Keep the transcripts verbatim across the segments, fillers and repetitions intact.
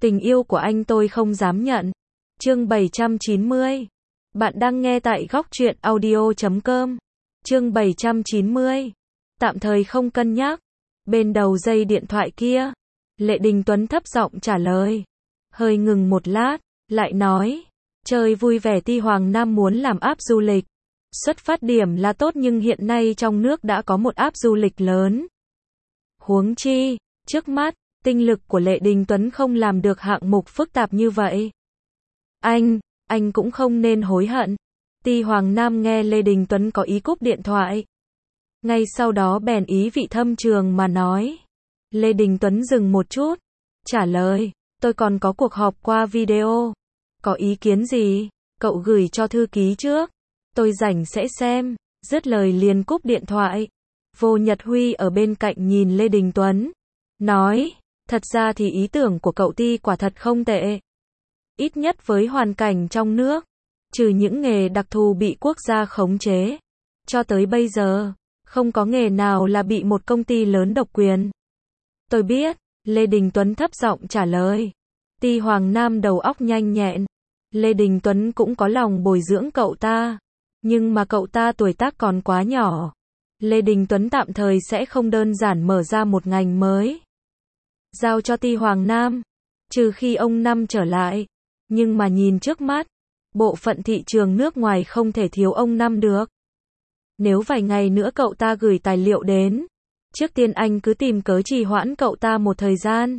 Tình yêu của anh tôi không dám nhận. Chương bảy trăm chín mươi. Bạn đang nghe tại góc truyện audio chấm com. Chương bảy trăm chín mươi. Tạm thời không cân nhắc. Bên đầu dây điện thoại kia, Lệ Đình Tuấn thấp giọng trả lời. Hơi ngừng một lát, lại nói, chơi vui vẻ Ti Hoàng Nam muốn làm app du lịch. Xuất phát điểm là tốt nhưng hiện nay trong nước đã có một app du lịch lớn. Huống chi, trước mắt, tinh lực của Lệ Đình Tuấn không làm được hạng mục phức tạp như vậy. Anh, anh cũng không nên hối hận. Ti Hoàng Nam nghe Lê Đình Tuấn có ý cúp điện thoại. Ngay sau đó bèn ý vị thâm trường mà nói. Lê Đình Tuấn dừng một chút, trả lời, tôi còn có cuộc họp qua video. Có ý kiến gì, cậu gửi cho thư ký trước. Tôi rảnh sẽ xem, dứt lời liền cúp điện thoại. Vô Nhật Huy ở bên cạnh nhìn Lê Đình Tuấn, nói, thật ra thì ý tưởng của cậu Ti quả thật không tệ. Ít nhất với hoàn cảnh trong nước, trừ những nghề đặc thù bị quốc gia khống chế, cho tới bây giờ, không có nghề nào là bị một công ty lớn độc quyền. Tôi biết, Lê Đình Tuấn thấp giọng trả lời. Ti Hoàng Nam đầu óc nhanh nhẹn. Lê Đình Tuấn cũng có lòng bồi dưỡng cậu ta. Nhưng mà cậu ta tuổi tác còn quá nhỏ. Lê Đình Tuấn tạm thời sẽ không đơn giản mở ra một ngành mới. Giao cho Ti Hoàng Nam. Trừ khi ông Năm trở lại. Nhưng mà nhìn trước mắt, bộ phận thị trường nước ngoài không thể thiếu ông Năm được. Nếu vài ngày nữa cậu ta gửi tài liệu đến, trước tiên anh cứ tìm cớ trì hoãn cậu ta một thời gian.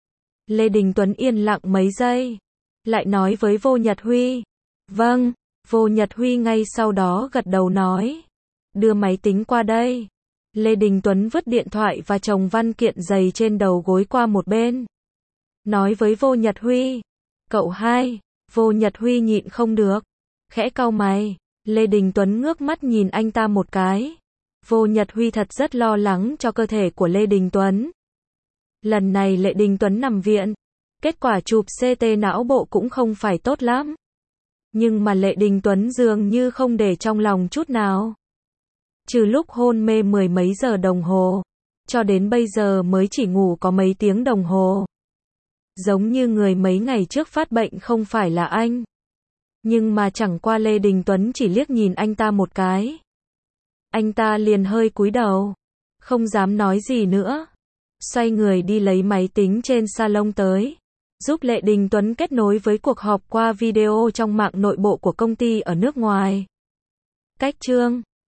Lê Đình Tuấn yên lặng mấy giây, lại nói với Vô Nhật Huy. Vâng, Vô Nhật Huy ngay sau đó gật đầu nói. Đưa máy tính qua đây. Lê Đình Tuấn vứt điện thoại và chồng văn kiện dày trên đầu gối qua một bên. Nói với Vô Nhật Huy. Cậu hai, Vô Nhật Huy nhịn không được. Khẽ cau mày, Lê Đình Tuấn ngước mắt nhìn anh ta một cái. Vô Nhật Huy thật rất lo lắng cho cơ thể của Lê Đình Tuấn. Lần này Lê Đình Tuấn nằm viện, kết quả chụp xê tê não bộ cũng không phải tốt lắm. Nhưng mà Lê Đình Tuấn dường như không để trong lòng chút nào. Trừ lúc hôn mê mười mấy giờ đồng hồ, cho đến bây giờ mới chỉ ngủ có mấy tiếng đồng hồ. Giống như người mấy ngày trước phát bệnh không phải là anh. Nhưng mà chẳng qua Lê Đình Tuấn chỉ liếc nhìn anh ta một cái. Anh ta liền hơi cúi đầu, không dám nói gì nữa. Xoay người đi lấy máy tính trên salon tới, giúp Lê Đình Tuấn kết nối với cuộc họp qua video trong mạng nội bộ của công ty ở nước ngoài. Cách chương